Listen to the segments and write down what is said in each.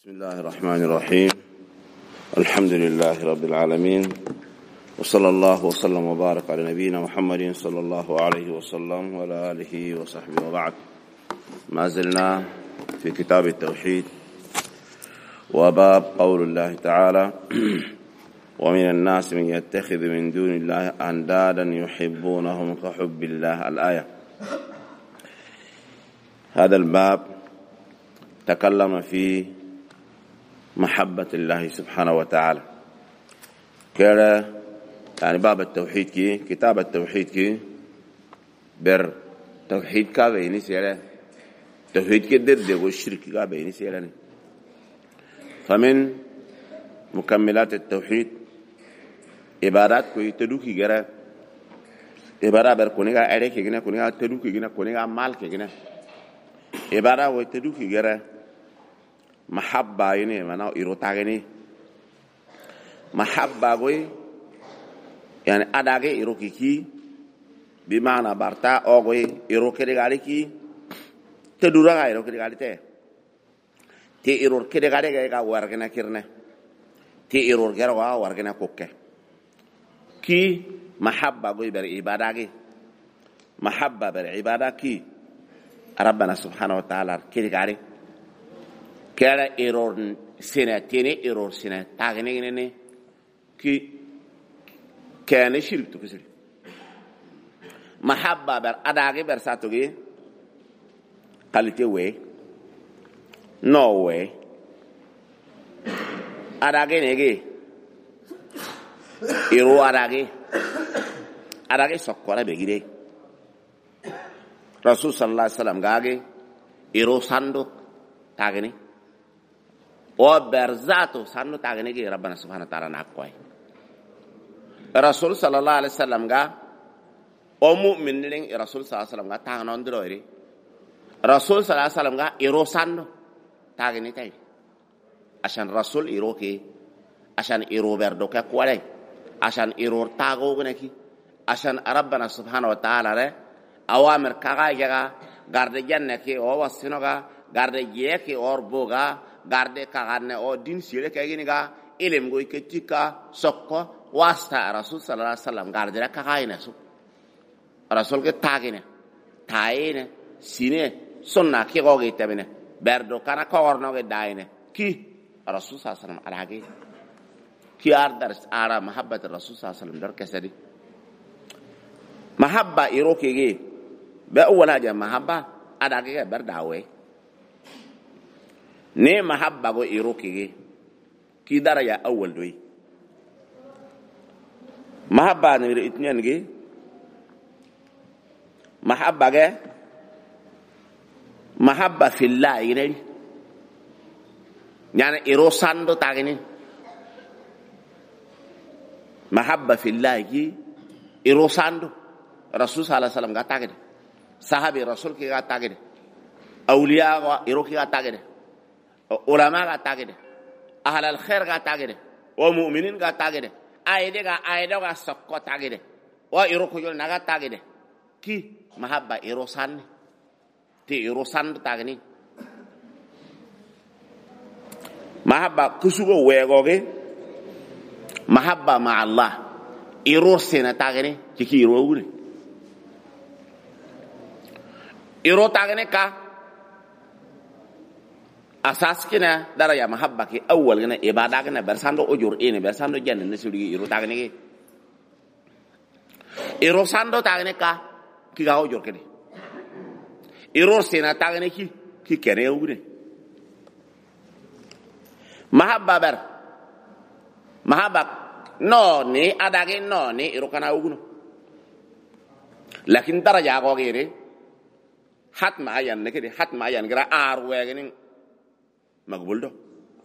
بسم الله الرحمن الرحيم. الحمد لله رب العالمين، وصلى الله وسلم وبارك على نبينا محمد صلى الله عليه وسلم وعلى آله وصحبه وبعد. ما زلنا في كتاب التوحيد وباب قول الله تعالى ومن الناس من يتخذ من دون الله أندادا يحبونهم كحب الله. الآية. هذا الباب تكلم في محبة الله سبحانه وتعالى. كذا يعني باب التوحيد كي كتاب التوحيد كي بر توحيد كا بيني سيرة توحيد كي ضد والشرك كا بيني سيرة. فمن مكملات التوحيد عبادات كوي تدوكي غيره عبادة بر كونيغا أريك كيغنا كونيغا تدوكي كيغنا كونيغا مال كيغنا عبادة وتدوكي غيره محبة يعني معناه إيروتاغني محبة قوي يعني أداغي إيروكيكي بمعنى بارتا أو قوي إيروكيريغاليكي تدورا إيروكيريغاليتي تي إيروكيريغاليكي وارغنا كيرنا تي إيروكيروا وارغنا كوكي كي محبة قوي بالعبادة محبة بالعبادة كي ربنا سبحانه وتعالى كيريغالي كلا إيرور سنة تاني إيرور سنة تاغني كي كان شرب تكسر محبة بر أداغي بر ساتوغي قالتي وي نو وي أداغي نيجي إيرو أداغي سكورة بيجي رسول صلى الله عليه وسلم قاعد إيرو ساندو تاغني وبرزاتو سانو تاغنيجي ربنا سبحانه وتعالى ناكوي الرسول صلى الله عليه وسلم قال ومؤمن لين الرسول صلى الله عليه وسلم قال تاغنون درويري الرسول صلى الله عليه وسلم قال إيرو سانو تاغني تاي عشان رسول إيروكي عشان إيرو بردوكا كوالي عشان إيرو تاغوغنكي عشان ربنا سبحانه وتعالى أوامر كاغا غارد جنكي أو وسينوغا غارد جيكي أور بوغا garde kagarne o din sire kagini ga ilem goy ketika sokko wasta rasul sallallahu alaihi wasallam garde ra kagaina su rasul ke tagine taine sine sonna ke go ge tabine berdo kana ko orno ge daine ki rasul sallallahu alaihi wasallam alage ki ardar ara mahabbat rasul sallallahu alaihi wasallam dar kasadi mahabba iroke ge ba wala ja mahabba adage ge berdawe ne mahabba go iroki ki daraja awwal doy mahabba ne itnyan ge mahabba ge mahabba fillah ire yani iro sando tagini mahabba fillah gi iro sando rasul sallallahu alaihi wasallam ga tagide sahabi rasul ki ga tagide awliya go iro ki ga tagide علماء قاتاقده أهل الخير قاتاقده ومؤمنين قاتاقده آيده سقو تاقده وإيروكو جول نغا تاقده كي محبة إيروسان تي إيروسان تاقني محبة كسوغو ويغوغي محبة مع الله إيروسينا تاقني كي إيروغوني إيرو تاقني كا asas kina dara ya mahabba ki awwal gina ibada gina bersando ujur ini bersando janna nesuri iru tagne ki iru sando tagne ka ki ga ujur kini iru sina tagne ki kene ugune mahabba no ni adage no ni iru kana uguno lakin dara ya go gere hatma ayan ne kidi hatma ayan gira arwe gini مقبول ده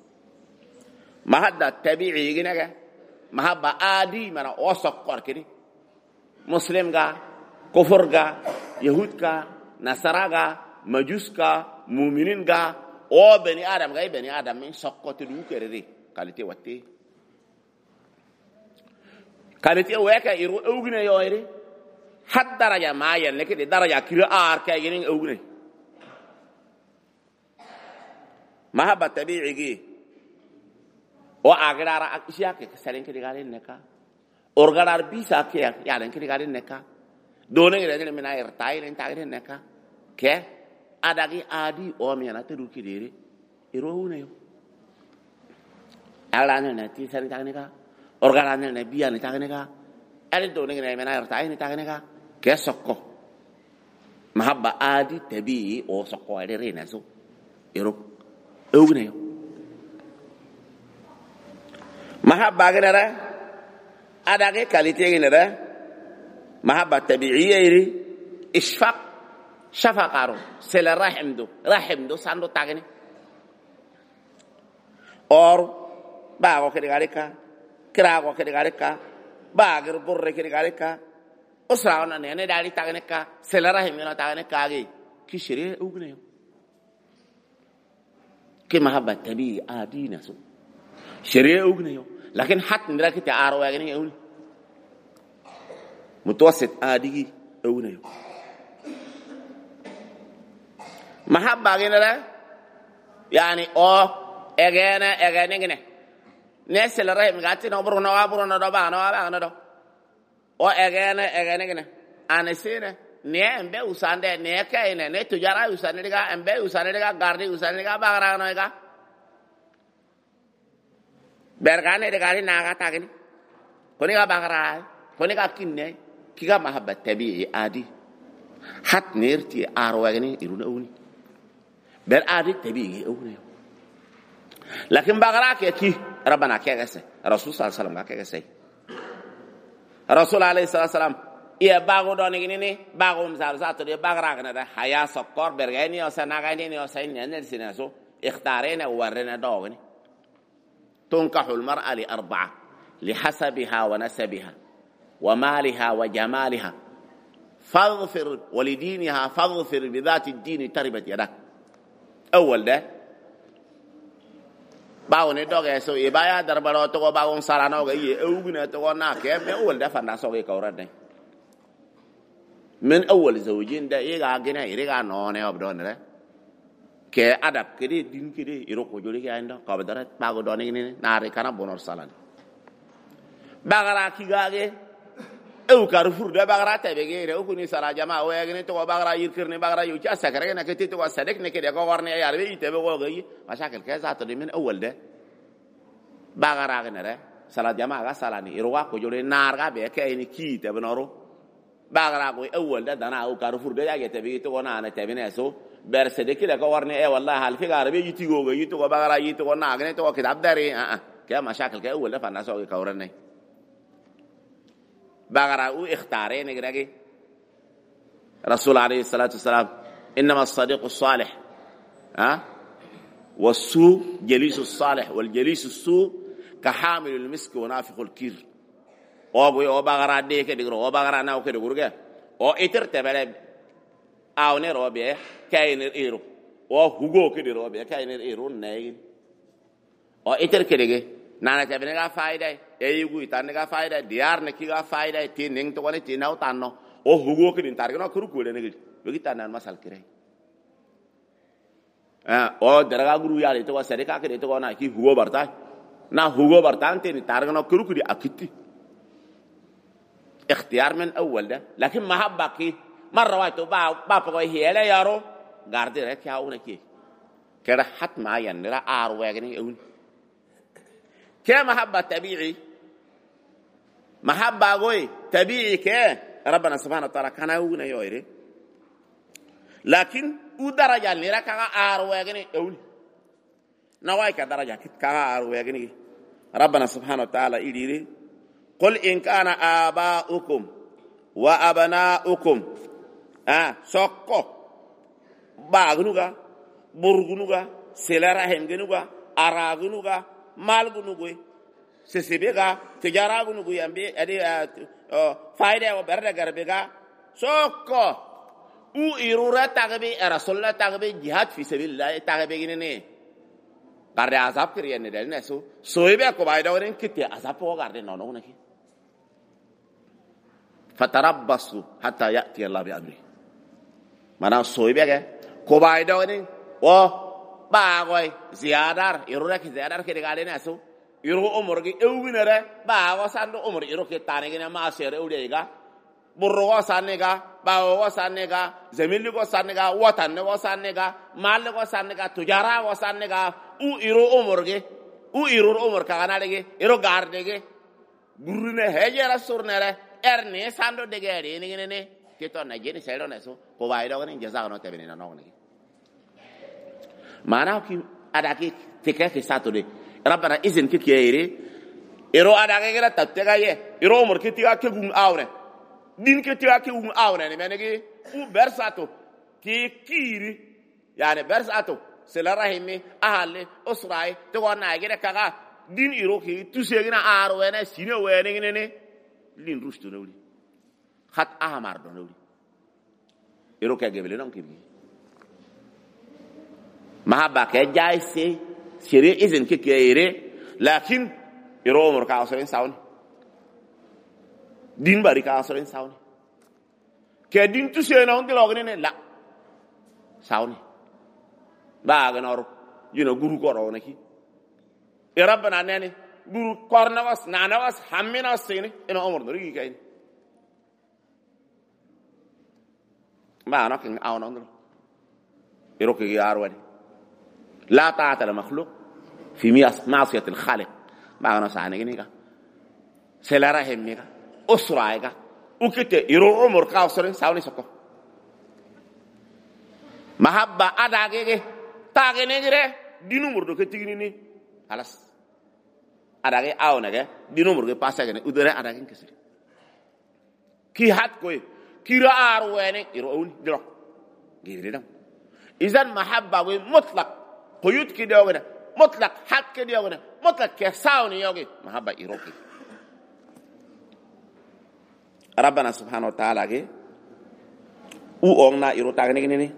مهدا تبيعي جناجا مهبا آدي منا وسق قركني مسلم جا كفر جا يهود جا نصارى جا مجوس جا مؤمنين جا أو بني آدم جاي بني آدم من سقط تلو كردي كالتي واتي كالتي وياك يرو أوجنا يويري حد درجة معين لكن درجة كيلو كايجين أوجنا محبة طبيعي o agrara akisha ke salen ke digare neka orgarar bisa ke ya len ke digare neka done ngere mina irtai len tagre neka ke adagi adi o mi na teru kidiri iro une yo ala ne ti salen tagre neka orgarar ne biya ne tagre neka ale done ngere mina irtai ne tagre neka ke sokko mahabba adi tabi o sokko ale rena so iro une yo mahabba genera adage qualité genera mahabba tabi'iyya iri ishfaq shafaqaru sel rahim do sando tagni or ba ko kedi gareka kra ko kedi gareka ba ger burre kedi gareka usra ona ne dali tagni ka sel rahim no tagni ka gi kishire ugne ki mahabba tabi'i adina so شريعة أغنيه لكن حتى نراك تعاروا يعني أغني متوسط آدي أغنيه محبة غيره يعني أغنى ناس اللي رايح مقاتين أبرونا دو أغنى أنا سينا نيا أمبي وساندة نيا كاينة نيا تجارة وساندة لكا أمبي وساندة لكا غاردي وساندة لكا باغرانا لكا bergane de gari naga tagini koni ga bagara koni ga kinne kiga mahabba tabi'i adi hat nerti arwagini iruna uni ber adi tabi'i uni lakin bagara ke ki rabbana ke gase rasul sallallahu alaihi wasallam ke gase rasul alaihi wasallam iya bago don ni bago mzal zato de bagara kana da haya sokor bergani o sanaga ni o sain ne sinaso اختارنا وورنا دوغني تنكح المرأة لأربعة لحسبها ونسبها ومالها وجمالها فاظفر ولدينها فاظفر بذات الدين تربت يدك أول ده باوني دوغ يسو إبايا دربالو تغو باون سارانو غي أوغنا تغو ناكي من أول ده فانداسو غي كورد من أول زوجين ده إيغا غنا إيغا نوني أبدون ده ke adab kede din kede iro ko jori ke anda ka badara bago doni ni nare kana bonor salan bagara kigage e kar furde bagara tabe ge re ko ni sara jama o yagni to bagara yirkirni bagara yu cha sakare na kete to sadek ne kede ko warne yar be ite be go ge mashakil ke za to min awal de bagara ge ne sala jama ga salani iro wa ko jori nar ga be ke ni ki te bonoro bagara ko awal de dana o kar furde ya ge tabe to na na tabe ne so berse de kila ko warne wallahi hal fi garabe yitigo go yitigo bagara yitigo na agne to kitab dari ke mashakil ke awal fa naso ka warne bagara u ikhtare ne grage rasul alayhi salatu wassalam inma as-sadiq as-salih was-su jalis as-salih wal jalis as-su ka hamil al-misk wa nafiq al-kir o go bagara de ke digro o bagara na o ke digurge o itirte bele awne robe kayner ero o hugo ke de robe kayner ero nay o iter kedege nana tabene ga faida e yugu itanne ga faida diar ne ki ga faida ti ning to woni ti naw tanno o hugo ke din targno kuru ko de ne gi tanan masal kire o daraga guru ya to sare ka ke to na ki hugo barta na hugo bartan ti targno kuru ko di akiti ikhtiyar min awwal da lakin mahabba ki مرة واحدة بابا هي لا يارو قاردي رك يا أونكي كده حت معين نرى أروعيني أون كم محبة طبيعي محبة قوي طبيعي كه ربنا سبحانه وتعالى كان أون يوري لكن ودرجة نرى كذا أروعيني أون نواي كدرجة كذا أروعيني ربنا سبحانه وتعالى يديري قل إن كان آباؤكم وأبناؤكم sokko bagunuga burgunuga selara hemgenuga aragunuga malgunugo sesebega tijaragunugo yambe ade faida o berda garbega sokko u irura tagbe rasulullah tagbe jihad fi sabilillah tagbe ginene garde azab kiriyane del neso soybe ko bayda wonen kitte azab ko garde nono naki fatarabbasu hatta ya'ti Allah bi amri mana soybe ke ko bayda woni o ba goy ziyadar irura ki ziyadar ke de gade naso iro umur gi ewinere ba wasando umur iro ke tane gina ma sere udega burro wasanega ba wasanega zemili wasanega watan wasanega mal wasanega tujara wasanega u iro umur gi u iro umur ka ganale iro garde gi gurune hejera surnere erne sando degere ni ne keto na jeni sero na so ko ba iro ni jaza no tebeni na no ni mana ki adaki tikati satode rabbana izin kikiyere iro adaki gira tattega ye iro umur kitiga ke gun awre din kitiga ke gun awre ne menegi u bersato ki kiri yani bersato sela rahimi ahale usrai to gona gira kaga din iro ki tusegina aro wena sine wene ne lin rustu newli khat ahmar do newli iro ke gebele non kirgi mahabba ke jaise sere izin kikiyere lakin iro umur ka asorin sauni din bari ka asorin sauni ke din tu se na on dilogni ne la sauni ba ga nor guru ko ro neki e rabbana nene guru korna was nana was hammina sini ina umur no ri kay ba no kin awon on iro ke yarwani لا طاعة لمخلوق في معصية الخالق ما أنا سعني كنيكا سلارة هميكا أسرائيكا وكتة يرو عمر كاوسرين ساوني سكو محبة أداكي تاكيني كده دينو مردو كتيريني خلاص أداكي أونك دينو مردو باسكني ودره أداكي كسر كي هات كوي كيرا أرواني يرو أوني درو غير إذن محبة مطلق قيود كده وغنا مطلق حق كده وغنا مطلق كساوني يوغي محبة إيروكي ربنا سبحانه وتعالى او أغنى إيرو تاغني كنيني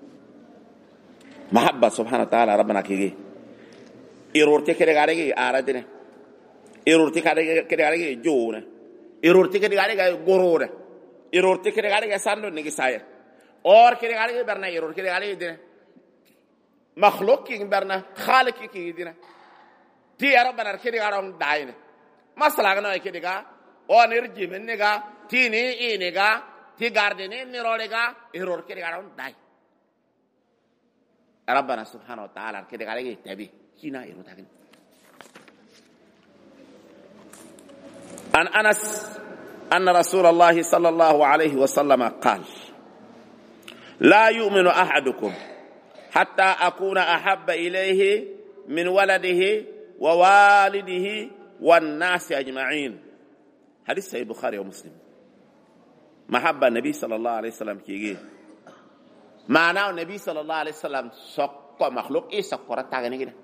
محبة سبحانه وتعالى ربنا كي إيرورتي كده غاري آردنا إيرورتي كده غاري جونا إيرورتي كده غاري غورونا إيرورتي كده غاري ساندو نيجي سايا اور كده غاري برنا إيرور كده غاري دنا مخلوق كي برنا خالق كي دينا تي ربنا كده غارون داين مسلا غنا كده غا او نرجي منغا تي ني انغا تي غاردني نيرولغا ايرور كده غارون داي ربنا سبحانه وتعالى كده غاري تبي كينا ايرو تاغن عن انس ان رسول الله صلى الله عليه وسلم قال لا يؤمن احدكم حتى أكون أحب إليه من ولده ووالده والناس أجمعين حديث صحيح البخاري ومسلم محبة النبي صلى الله عليه وسلم كيجي معناه النبي صلى الله عليه وسلم سق مخلوق إيه سقرة تاعنا كده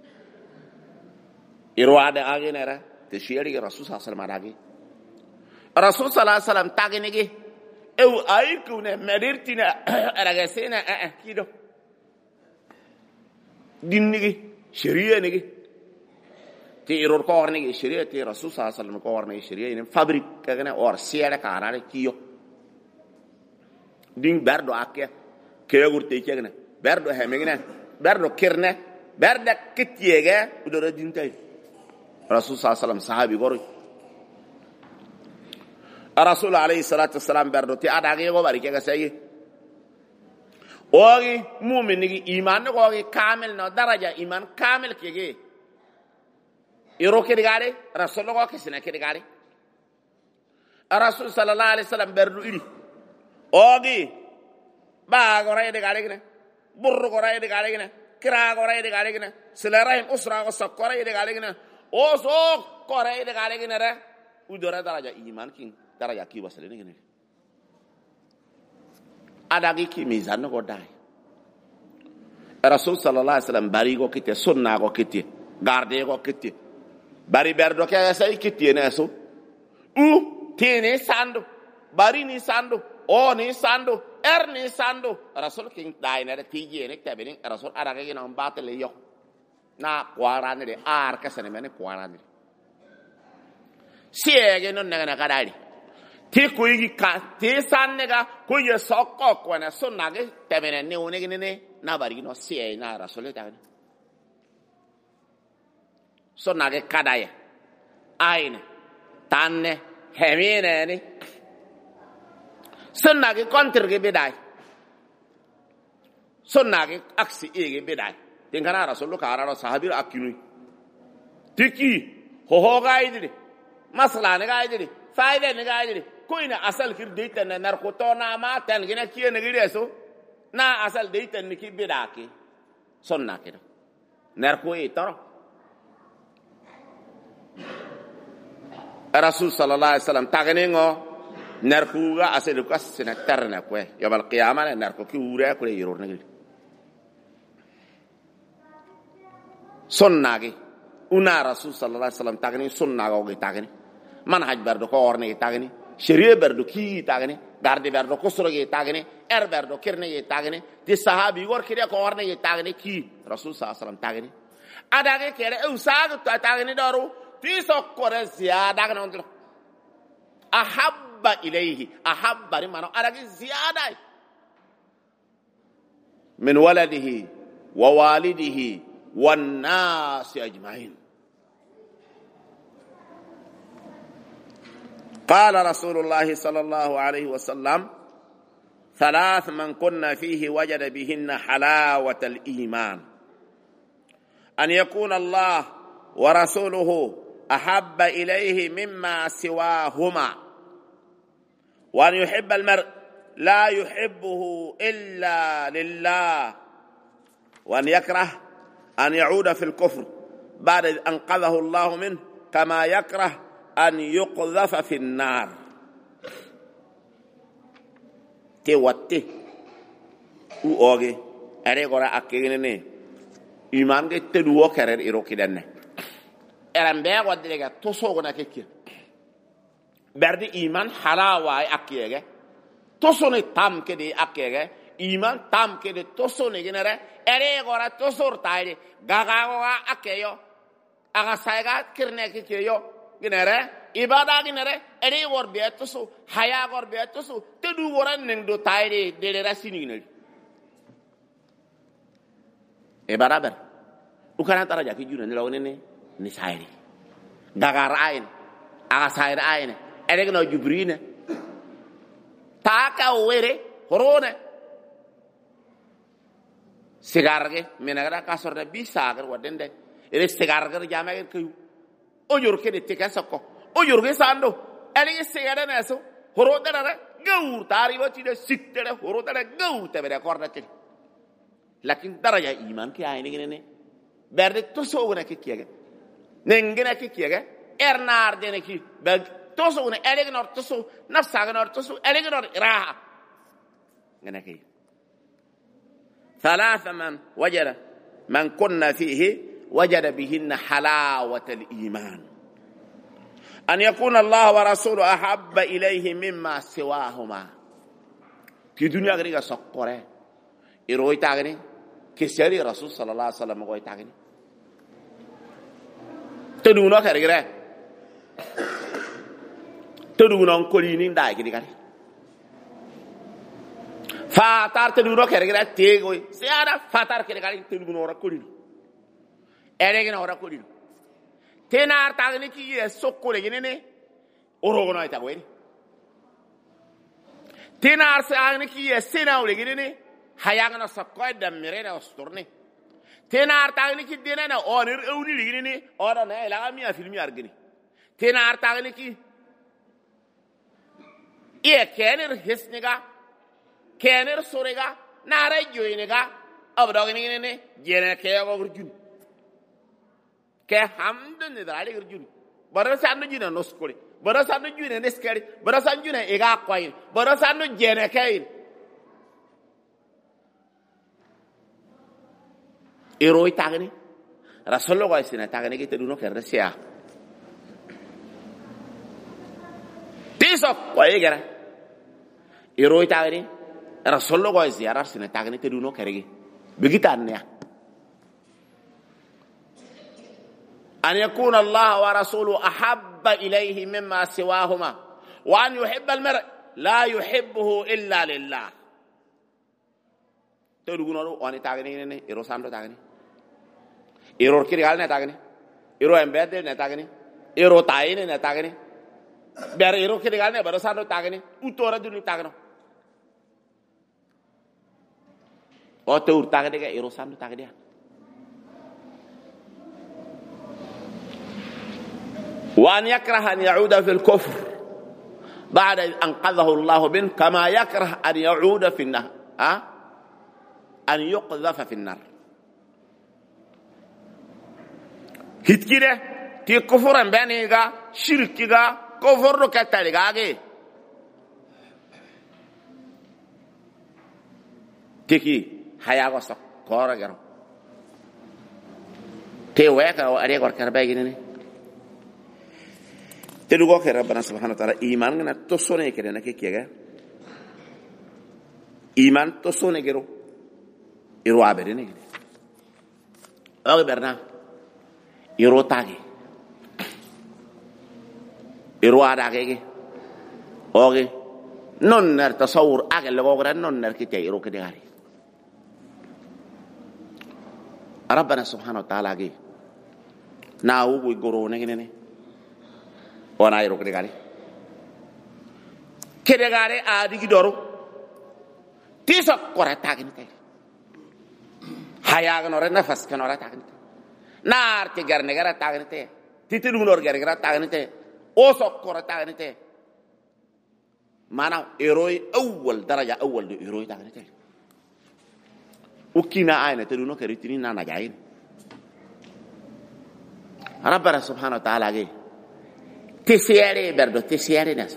إرواد أجي نرى تشيري الرسول صلى الله عليه وسلم أجي الرسول صلى الله عليه وسلم تاعنا كده أو أيكونه مريرتنا أرجعسنا كده din nigi sharia nigi ti iror ko war nigi sharia ti rasul sallallahu alaihi wasallam ko war nigi sharia ni fabric kagana or siara karare kiyo din berdo akke kegurte kegna berdo hemegna berdo kirne berda kitiyege udora din tay rasul sallallahu alaihi wasallam sahabi goro rasul alaihi salatu wasallam berdo ti adage go bari kega sayi ogi mu'min nigi iman no ogi kamil no daraja iman kamil kege iro ke digare rasul ko kesina ke digare rasul sallallahu alaihi wasallam berdu iri ogi ba go ray digare gene burru go ray digare gene kira go ray digare gene silarahim usra go sakore digare gene o so ko ray digare gene re udora daraja iman king daraja ki wasale gene adagi ki mizan ko dai rasul sallallahu alaihi wasallam bari go kite sunna go kite garde go kite bari berdo ke sai kite ne so u tene sando bari ni sando o ni sando ni sando rasul king dai ne tije ne tabeni rasul adagi ki non batele yo na kwarane de ar ka sene mene kwarane siege non ne na kadari ti ko yi ka ti sanne ga ko ye sokko ko na sunna ge tabene ne woni ne na bari no sie na rasule ta sunna ge kadaya ayne tanne hemine ni sunna ge kontir ge bidai sunna ge aksi ge bidai tingana rasul ka ara sahabir akinu tiki ho gaidiri masala ne gaidiri faide ne gaidiri koina asal kir deita na narkoto na ma tan gina kiye ne gire so na asal deita ne ki bidaki sunna kida narko e taro rasul sallallahu alaihi wasallam tagane ngo narko ga asal ko sina tarna ko yawal qiyamah na narko ki ure ko yiro ne sunna ge una rasul sallallahu alaihi wasallam tagane sunna go ge tagane manhaj bardo ko orne tagane sharia bardo ki tagane garde bardo ko soro ge tagane bardo kirne ge tagane ti sahabi gor kire ko orne ge tagane ki rasul sallallahu alaihi wasallam tagane adage kere usaga tagane daru ti sokkore ziyada ga non ahabba ilayhi ahabba rimano adage ziyada min waladihi wa walidihi wan nas ajma'in. قال رسول الله صلى الله عليه وسلم ثلاث من كنا فيه وجد بهن حلاوة الإيمان أن يكون الله ورسوله أحب إليه مما سواهما وأن يحب المرء لا يحبه إلا لله وأن يكره أن يعود في الكفر بعد أن أنقذه الله منه كما يكره أن يقذف في النار توتي أوغي أريغورا أكيني إيمان دي تدوو كرر إروكي دنة أرم بيغ ودريغا تصوغنا كيكي برد إيمان حلاوة أكيغا تصوني تام كدي أكيغا إيمان تام كدي تصوني جنرى أريغورا تصور تايري غاغاوا أكيو أغا سايغا كرنة كيكيو ginere ibada ginere eri wor betusu haya gor betusu tedu woran ning do tayre de rasini ginere e barabar ukana taraja ki juna ni lawne ni sayri dagar ayin aga sayri ayin eri gno jubrina taka were horone sigarge menagra kasorde bisagar wadende eri sigarge jamager kayu oyor ke de tekasako oyor ge sando eli segara naso horo dara gaur tari wati de sitere horo dara gaur te bere korda te lakin daraja iman ke ayne gene berde to so wona ke kiyege nengena ke kiyege ernar de ne ki be to so wona eli gnor to so nafsa gnor to so eli gnor raha ngena ke ثلاثة من وجد من كنا فيه وجد بهن حلاوة الإيمان أن يكون الله ورسوله أحب إليه مما سواهما في دنيا غير سقطة إروي تاغني كسيري رسول صلى الله عليه وسلم غوي تاغني تدونا كريرة تدونا كلينين داي كدي كاري فاتار تدونا كريرة تيغوي سيارة فاتار كدي كاري تدونا ورا كلين eregen ora kolino tenar tagni ki sokkole ginene orogono ita gweni tenar sagni ki senawle ginene hayagna sakkoy damirena ostorne tenar tagni ki denena onir ewni ginene ora na ela mi filmi argini tenar tagni ki kener hisniga kener sorega nara joinega abdogni ginene jene kego burjun ke hamdun ne dali gurjuni bara sanu jina noskole bara sanu jina neskari bara sanu jina ega kwain bara sanu jene kain eroi tagni rasulullah wa sina tagni ke teduno kersia tiso ko egera eroi tagni rasulullah wa ziyarar sina tagni teduno kergi begitannya أن يكون الله ورسوله أحب إليه مما سواهما وأن يحب المرء لا يحبه إلا لله تقولون أنو أني تاغني إني إيرو سامدو تاغني إيرو كيري غالنا تاغني iro embede ne tagni iro taine ne tagni ber iro kedigal ne baro sando tagni utora dulu tagno o to urtagde ga iro sando tagdi وأن يكره أن يعود في الكفر بعد أن أنقذه الله منه كما يكره أن يعود في النار أن يقذف في النار هيت كده تي كفر بانيغا شركيغا كفر كتاليغاغي تيكي حياغو سكورا غيرو تي ويكا واريغور كرباغيني تلوغو كي ربنا سبحانه وتعالى إيمان غنا تصوني كده نكي كيغا إيمان تصوني كيرو إرو عبريني كده أغي برنا إرو تاغي إرو عداغي أغي نونر تصور أغي لغوغرا نونر كي تي إرو كده غاري ربنا سبحانه وتعالى أغي ناو ويقرو نكي ona yero kede gare a digi doru tiso kora tagin tay haya ganore nafas kanora tagin nar te garne gara tagin tay titilu nor gara tagin tay o so kora tagin tay mana eroi awwal daraja awwal do eroi tagin tay ukina ayna te duno keritini nana jayin rabbana subhanahu wa ta'ala ge tesiere berdo tesiere nas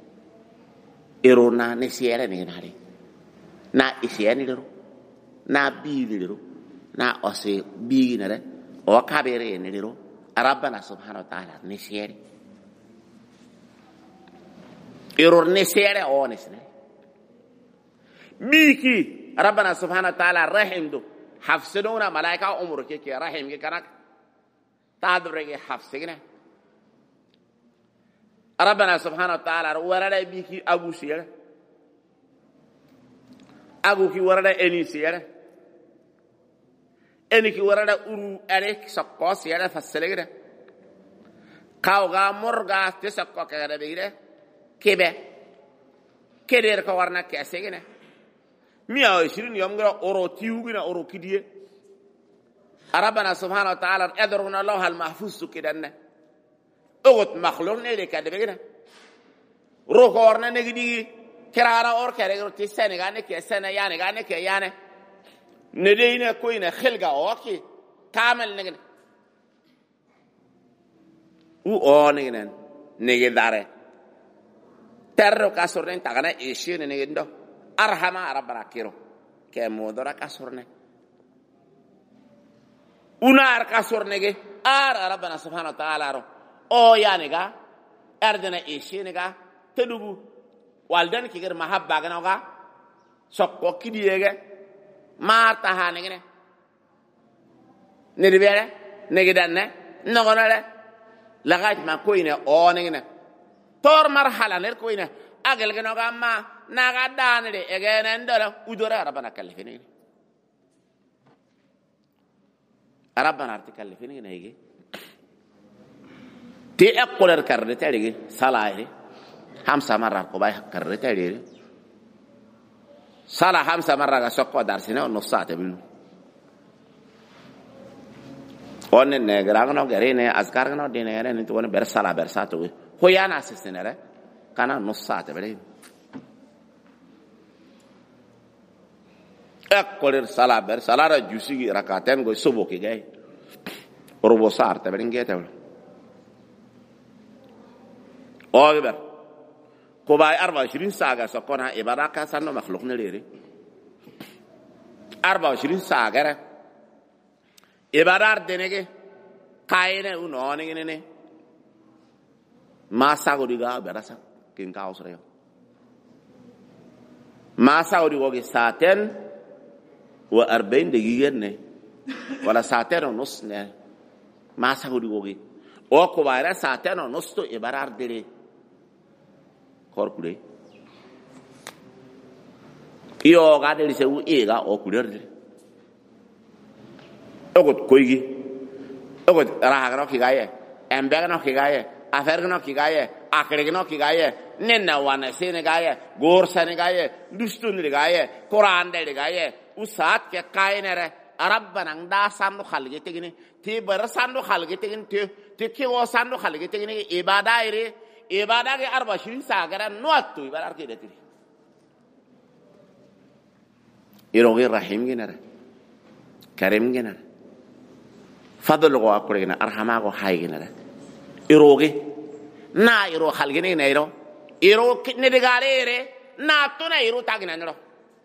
erona ne siere ne nare na isieni lero na bili lero na ose bigi nare o kabere ne lero rabbana subhanahu wa ta'ala ne siere eror ne siere o ne sne biki rabbana subhanahu wa ta'ala rahim do hafsiduna malaika umur ke rahim ke kanak tadbre ke hafsigna ربنا سبحانه وتعالى ورد بيكي أبو سيرة أبو كي ورد أني سيرة أني كي ورد أرو أليك سقى سيرة فسلكة كاوغا مرغا تسقى كذا بيرة كبه كدير كورنا كأسيجنا 120 يوم غير أورو تيوغنا أورو كديه ربنا سبحانه وتعالى أدرنا الله المحفوظ كدنا أغت مخلوق نيلي كده بيجنا روكورنا نجدي كرارا أور كده قلت السنة كأنه كسنة يعني كأنه كيانه ندينا كوينه خلقة أوكي كامل نجنا أو نجنا نجداره ترى كسرنا تغنى إيشين نجدو أرحمة ربنا كيرو كمودرا كسرنا ونار كسرنا جه ربنا سبحانه وتعالى o yaniga ardena ishiniga tedugu waldan kiger mahabba ganaga sokko kidiyege marta hanigene nidibere nigidanne nogonale lagait ma koine o nigene tor marhala ner koine agel ganoga ma naga danide egene ndolo udora rabbana kallifini rabbana artikallifini nege تي أقول الكرر تاريخ صلاة خمسة مرات كوباي كرر تاريخ صلاة خمسة مرات سكوا دارسنا ونص ساعة منه ون نعرانو غرينة أذكارنا دينه غرينة نتواني برسالة برساتوي هو يانا سيسنة كنا نص ساعة بدين أقول الصلاة برسالة جوسي ركعتين قوي سبوكي جاي ربع ساعة تبين جاي تقول أوغبر كوباي 24 ساعة سكونا إبادة كاسانو مخلوق نليري 24 ساعة إبادة دينك كاينة ونونك نيني ما ساقو ديغا براسا كين كاوس ريو ما ساقو ديغا ساعتين و40 دقيقة ني ولا ساعتين ونص ني ما ساقو ديغا او كوباي ساعتين ونص تو إبادة ديري korkule iyo ga de se u e ga o kuler ogot koygi ogo rahagno kigaye embegno kigaye afergno kigaye akregno kigaye nenna wana sene gaye gorsane gaye dustun gaye qur'an de gaye usat ke kainere rabbana da sandu khalge tegini ti bar sandu khalge tegini te ke wo sandu khalge tegini ibada ire ibada ke 24 sagara nuatu ibarar ke detiri irogi rahim ginara karim ginara fadl go akurina arhama go hayginara irogi na iro khalgini na iro ne digale ire na to na iro tagina nro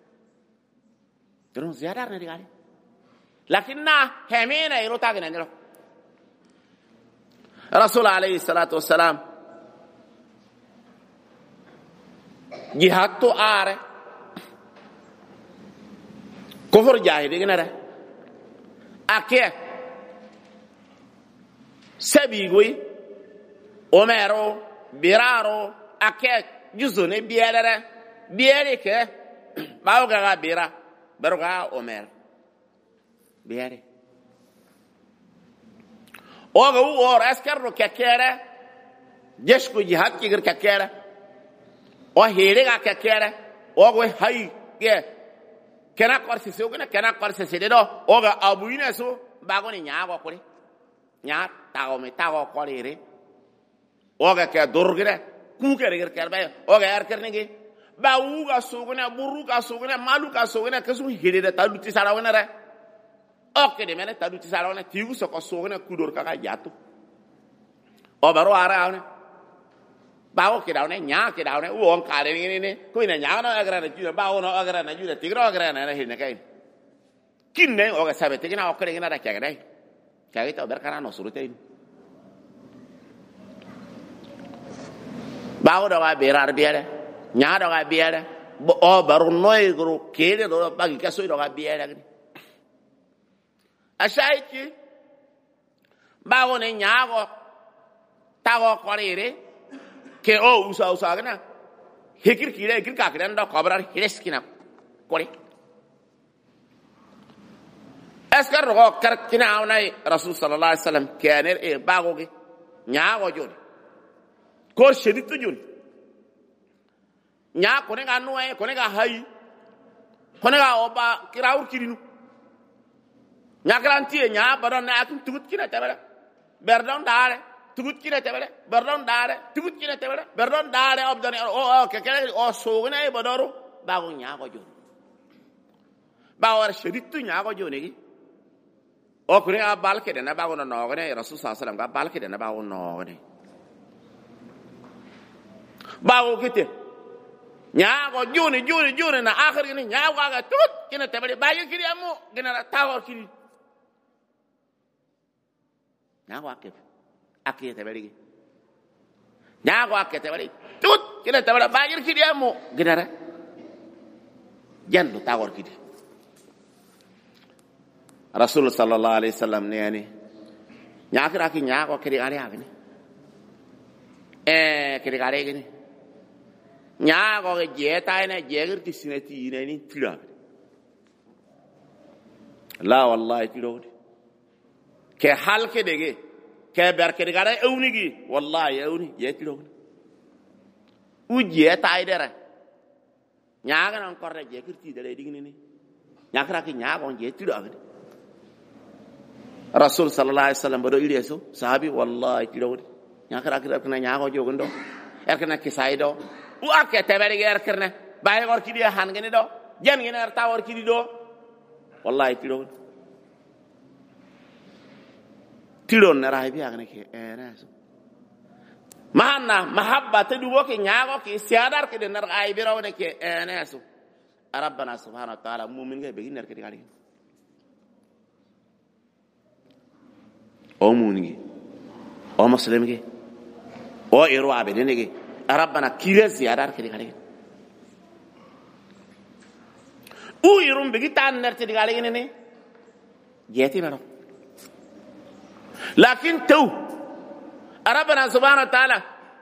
tron ziyadar ne digale lakin na hemena iro tagina nro rasul alayhi salatu wassalam jihad to are kufur jahili ginara ake sabigoi omero biraro ake juzune biere ke bawga ga bira baruga omer biere oga or askarro kakere jeshku jihad kigir kakere o hele ga kakere ogo hay ke kena korsi sogna kena korsi sededo oga abuina so bagoni nyaago kuri nya tago me tago kolire oga ke durgire kukere gir kerbe oga yar kernege ba uga sogna buruga sogna maluka sogna kasu hede ta duti sarawna re oke de mena ta duti sarawna tigu so ko sogna kudur kaka jatu o baro ara bawo ke daune nya ke daune uon kare ni ko ina nya na agra na ju bawo no agra na ju tigro agra na hin kai kinne oga sabe tigina okre gina da kagre kage to berkana no surute bawo do ga berar biere nya do ga biere o baru noy gru kede do bagi kaso do ga biere gni ashaiki bawo ne nya go tago korire ke o usa gana hekir ka kiran da kabrar hireskina kore askar ro kar kina awnai rasul sallallahu alaihi wasallam kener e bagoge nyaago joni ko sheditu joni nya ko ne ga noe ko ne ga hayi ko ne ga oba kirawur kirinu nya garantie nya badon na akum tugut kina tabara berdon dare tugut kina tebele berdon dare tugut kina tebele berdon dare obdani o kekele o sogna e bodoru bago nyaago joni bawar sheditu nyaago joni gi o kuri a balke de na bago no nogne rasul sallallahu alaihi wasallam ga balke de na bago nogne bago kite nyaago joni na akhir ni nyaago ga tugut kina tebele bayo kiri amu gina tawo kiri nyaago akete tebele nyaago akete tebele tut kina tebele bayo kiri amu gina jandu tawo kiri rasul sallallahu alaihi wasallam ne yani nyaakira ki nyaako kiri ari agni kiri gare gni nyaako ge jeta ene jegir ti sinati ne ni tira la wallahi tiro ke halke dege ke ber kiri gare ewni gi wallahi ewni ye tiro u jeta ay dere nyaaga non korre jegir ti dere digni ni nyaakira ki nyaako je tiro agni rasul sallallahu alaihi wasallam bodo iri so sahabi wallahi tiro nyakara kira kana nyaago jogondo erkana kisaido u akke tebere erkana baye gor kidi han gene do jen gene er tawor kidi do wallahi tiro na rahibi agane ke so manna mahabba tadu woke nyaago ke siadar ke nar ay biraw ne ke so rabbana subhanahu wa ta'ala mu'min ge begin ner ke digali o munigi o muslimigi o iru abedenigi rabbana kire ziyadar kidi kali u irum bigi tan nerte digali ne jeti baro lakin tu rabbana subhanahu wa ta'ala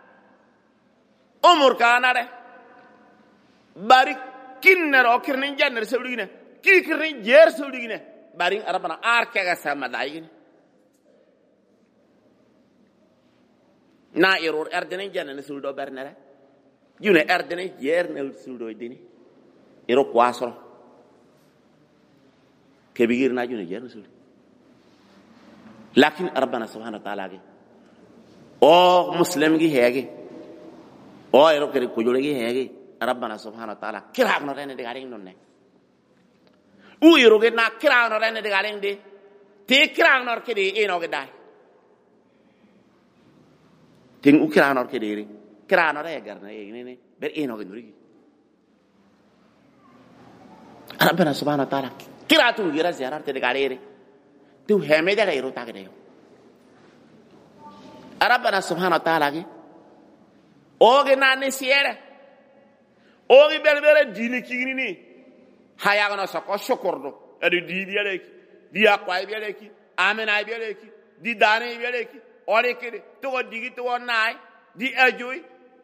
umur kanare bari kinner o kirnin janner sewdigine ki kirnin jer sewdigine bari rabbana arke ga sama dayine na error erdene janane suldo bernere june erdene jerne suldo dini ero kwasro kebigir na june jerne suldo lakin rabbana subhanahu wa ta'ala ge o muslim gi hege o ero kere ko jole gi hege rabbana subhanahu wa ta'ala kira no rene de garing nonne u ero ge na kira no rene de garing de te kira no ke de eno ge dai ting u kira no ke de kira no re garna e ne ber eno ge nuri rabbana subhanahu wa ta'ala kira tu gira ziarar te de galere tu heme de ero ta ge de rabbana subhanahu wa ta'ala ge oge nane siere oge berbere dini kigini hayaga no soko shokordo edi di bieleki di akwai bieleki amena bieleki di dane bieleki ore kede to digi to nai di ajui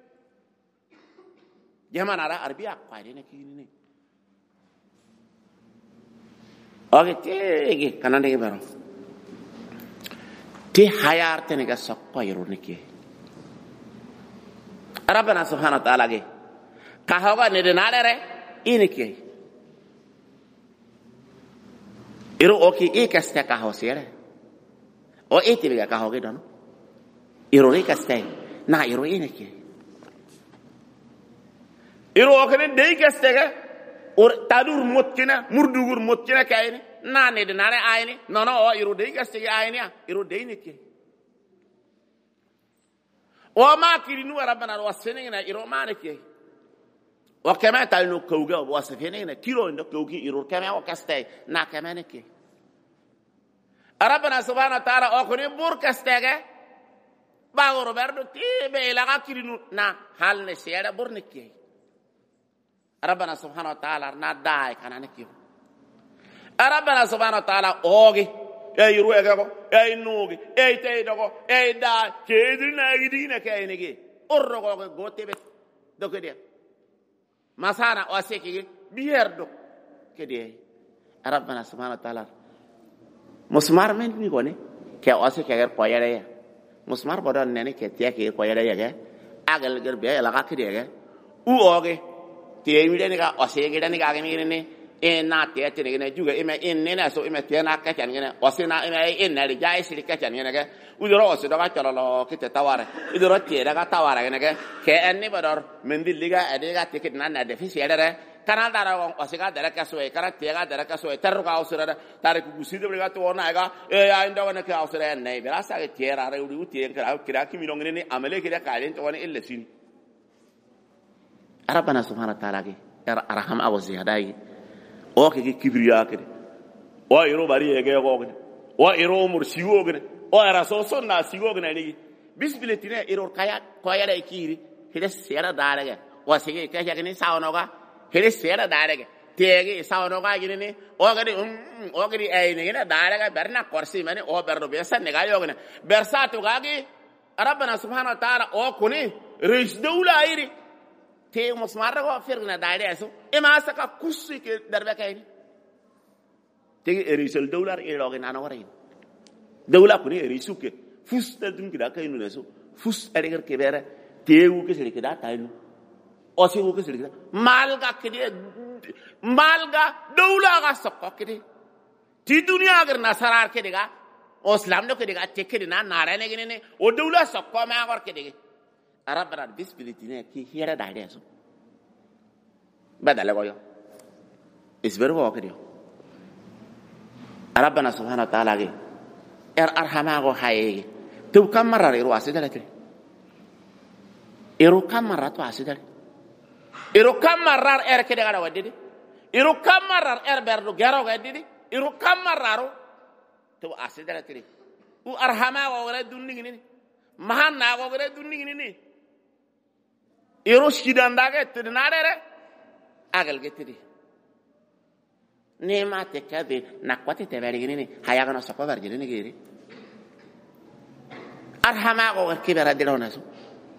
jamana ara arbi akwai ne kigini oge tege kanande ge baro ti hayar tene ga sokko yoro niki rabbana subhanahu wa ta'ala ge kahoga ne de nalere iniki iro oki e kasta kahosere o eti ga kahoge don iro e kasta na iro iniki iro okene de kasta ga or tadur motkina murdugur motkina kayni na ne de nare ayni no o iro de kasta ga ayni iro de iniki o ma kirinu rabbana wasenina iro manike o kema ta no koga o wasefenina kilo ndo kogi iro kema o kaste na kema neke rabbana subhanahu wa ta'ala o kone bur kastege ba go roberto tibe la kirinu na hal ne sera bur neke rabbana subhanahu wa ta'ala na dai kana neke rabbana subhanahu wa ta'ala ogi ay ruega ko ay nugi ay taydo ko ay da kedina gidina kaynege orro ko gotebe do kede masana o seki bierdo kede rabbana subhanahu wa ta'ala musmar men ni gone ke o seki ger poyere ya musmar bodon nene ke tiya ke poyere ya ge agal ger be la ka kede ge u oge te mi deni ga o seki deni ga ge mi ne e na te te ne juga e me ne na so e me te na ka kan ne o se na e me na ri ja e si ka kan ne ge u do ro se do ga chalo lo ke te taware u do ro te da ga taware ne ge ke en ni bodor men di liga e de ga te ke na na de fi se re kana da ra o se ga da ka so e kara te ga da ka so e ter ga o se ra tare ku si de ga to na ga e ya ndo ne ka o se re ne be ra sa ke te ra re u te en ka kira ki mi no ne amele ke da ka len to ne ille sin rabbana subhanahu wa ta'ala ge arham abu ziyadai o ke kibriya ke o iro bari ege go ke o iro mursiwo ke o raso sonna sigo ke ni bisbiletine iro kaya da ikiri hede sera dare ge o sege ke ke ni sawno ga hede sera dare ge tege sawno ga gini ni o ke di ay ni na dare ga berna korsi mane o berdo besa ne ga yo ke bersa to ga ge rabbana subhanahu wa ta'ala o kuni ris dawla iri te musmar go firna dare aso e ma saka kusi ke darbe kayni te erisel dollar e loge nana wari dawla kuni erisuke fus ta dum kida kaynu neso fus ereger ke bere te wu ke sele kida taynu o se wu ke sele kida malga dawla ga sokko kidi ti dunya agar nasarar ke diga o islam no ke diga te ke na nare ne gine ne o dawla sokko ma gor ke diga rabbana bisbilitine ki hiera dai aso badala goyo isberu ko kedio rabbana subhanahu wa ta'ala ge arhama go haye tu kamara ro asidale te ero kamara to asidale ero kamara ke daga wadde ero kamara berdo garo ga didi ero kamara ro to asidale te u arhama go re dunni ni mahanna go re dunni ni ero shidandage te nadere agal getiri ne ma te kade na kwate te bari ni hayaga no sako barje ni gere arhama go ke bera de lona so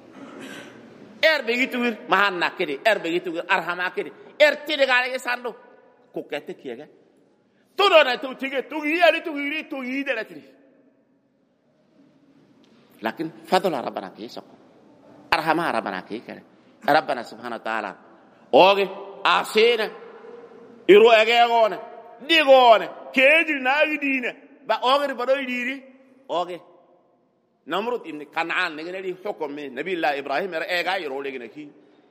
be gitu mahanna kede be gitu arhama kede te de gale sando ko kete kiega to do na to tige to yari to yiri to yi de la tri لكن فضل ربنا كيسق أرحمها ربنا كيكره ربنا سبحانه وتعالى أوجي أسينا إرو أجيغونه ديغونه كيجي نايدينه بأوجي بدوي ديري أوجي نمرود ابن كنعان نجني حكم من نبي الله إبراهيم رأيجا يرو لجنا كي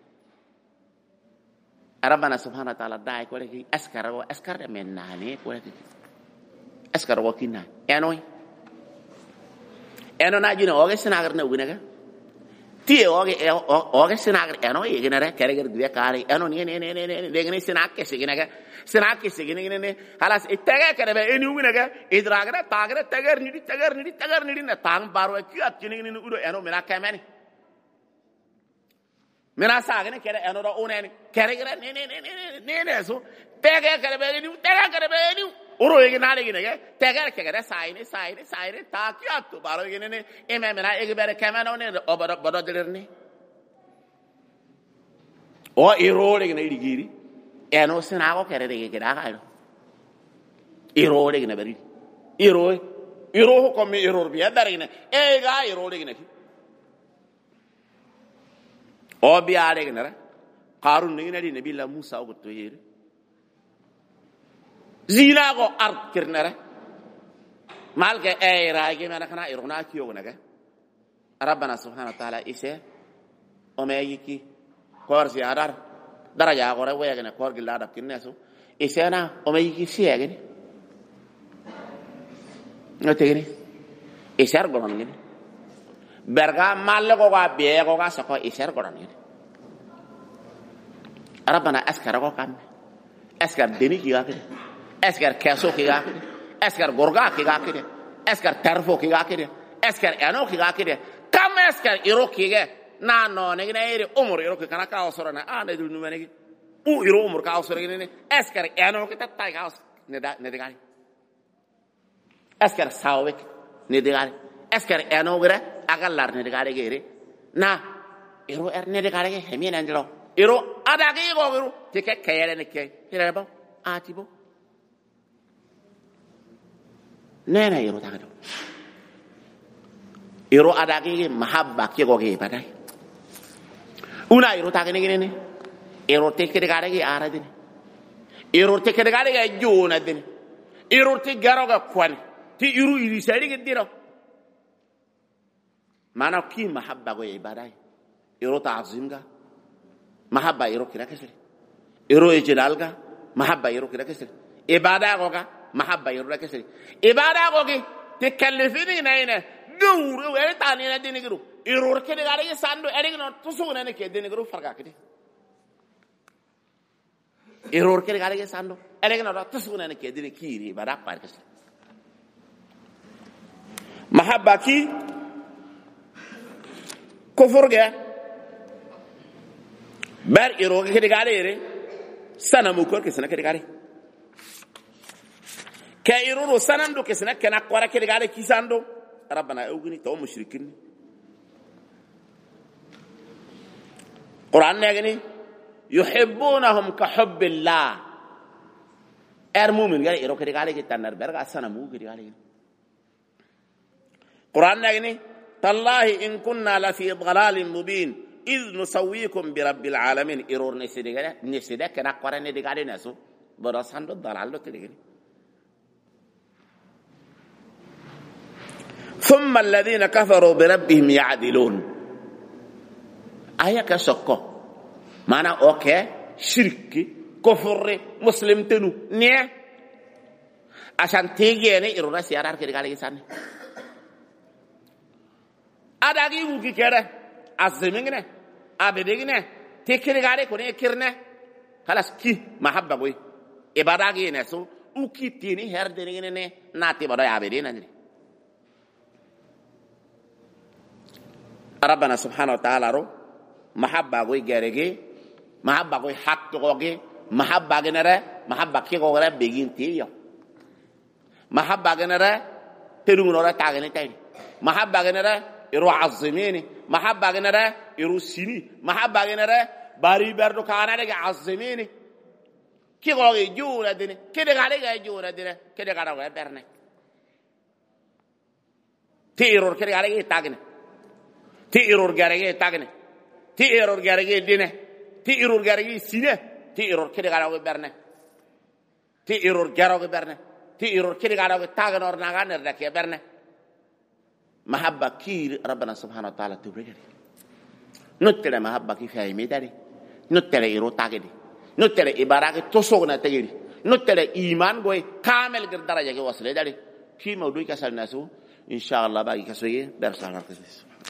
ربنا سبحانه وتعالى داي كله كي أسكر من نهني كله كي أسكر وكينا أنوي أنو ناجينا أوجي سناغر نوجينا تي أوجي سناغر أنو يجينا كاريجر دويا كاري أنو ني دعنا سناغ كسيجينا سناغ كسيجينا خلاص إتجاه كده إني وجينا إدراكنا تاجر تاجر نيدي نتاعم بارو كي أتجينا نقول أنو منا كمان منا ساعنا كده أنو رأوني كاريجر ني سو تاجر كده إني ورو يجينا ليجينا تاجر كده سايني تاكي أتو بارو يجينا إما منا يجي بره كمان أوني أبدا دلرني أو إيرو ليجينا يديجيري أنو سناغو كده يجينا كايرو إيرو ليجينا بري إيرو كم إيرو بيا دارينا إيجا إيرو ليجينا كي أو بيا ليجينا قارون ليجينا دي نبي الله موسى وقتو ييري زينا کو ارض کرنره مال کے اے راگی میں رکھنا ارغنا کیوں نہ ربنا سبحانه وتعالى اسے اومے کی کور سی ادار درجہ کو رے گنا کور گلا دب کنے سو اسے نا اومے کی سی ہے گنی نتے گنی اسر گون گنی برگا مال کو کا بے کو کا سکو اسر گون گنی ربنا اسکر کو کام اسکر دینی کیا کہ اسكر كاسو كي غاكده اسكر غورغا كي غاكده اسكر ترفو كي غاكده اسكر انو كي غاكده كم اسكر ايرو كي نا نو نغنيري عمر ايرو كنا كاوسرنا انا دول نمنغي او ايرو عمر كاوسرغني اسكر انو كي تاي كاوس ندغاني اسكر ساوك ندغاني اسكر انو غره اغلار ندغاري غيري نا ايرو ندغاري همين انجلو ايرو اداغي غوغرو تيكه كيرن كي هيربو اتيبو نانا يرو تاغدو يرو اداغي محبه كيغوغي بداي una يرو تاغني ني يرو تيكدي غارغي ارادني يرو تيكدي غارغي جونا دني يرو تي غاروغا كوان تي يرو يري ساري غديرو مانا كي محبه غوي بداي يرو تعظيمغا محبه يرو كده كسر يرو اجلالغا محبه يرو كده كسر عباده غوغا محبة يروح كسر إبادة كوكي تكلفيني ناينة دور وين تاني ندي نقولو يروح كده قاري ساندو أريكنا تسوون أنا كده نقولو فرقا كده يروح كده قاري ساندو أريكنا تسوون أنا كده نكيري إبادة كوار كسر محبة كي كفر جا بار يروح كده قاري يري سنة مكور كسنة كده قاري كايرو سنندو كسنا كنا قرا كده قال كيساندو ربنا اوغني تو مشركين قران يغني يحبونهم كحب الله المؤمن قال يرو كده قال كتنر برغا سنا مو كده قال قران يغني تالله ان كنا لفي ضلال مبين اذ نسويكم برب العالمين يرو نسيده كنا قرا ندي قال ناسو براساندو ضلال كده ثم الذين كفروا بربهم يعدلون آية كسوكو معنى أوكي شرك كفر مسلم تنو نيه عشان تيجي يعني إيرونا سيارة كده قال يساني أداغي وكي كده أزمينه أبدينه تكره قال كوني كرنه خلاص كي محبة بوي إباداغي نسو وكي تيني هردينه نه ناتي بدو أبدينه ربنا سبحانه وتعالى رو محبة غوي جارجي محبة غوي حق غوي محبة جنرة محبة كي غوي بيجين تيجي محبة جنرة تلون ولا تعجني تاني محبة جنرة يروح عظميني محبة جنرة يروح سيني محبة جنرة باري بردو كأنا لقى عظميني كي غوي جورا دينه كده قالي جورا دينه كده قالوا برنه تيرور كده قالي تعجني ti iror garage tagne ti iror garage dine ti iror garage sine ti iror kede garago berne ti iror garago berne ti iror kede garago tagnor naga ner da ke berne mahabba ki rabbana subhanahu wa ta'ala tubrigari notere mahabba ki fi medari notere iro tagedi notere ibarage tosogna tagedi notere iman goy kamel gir daraja ke wasle dari ki mawdu ka sal nasu inshallah bagi kasoye ber salar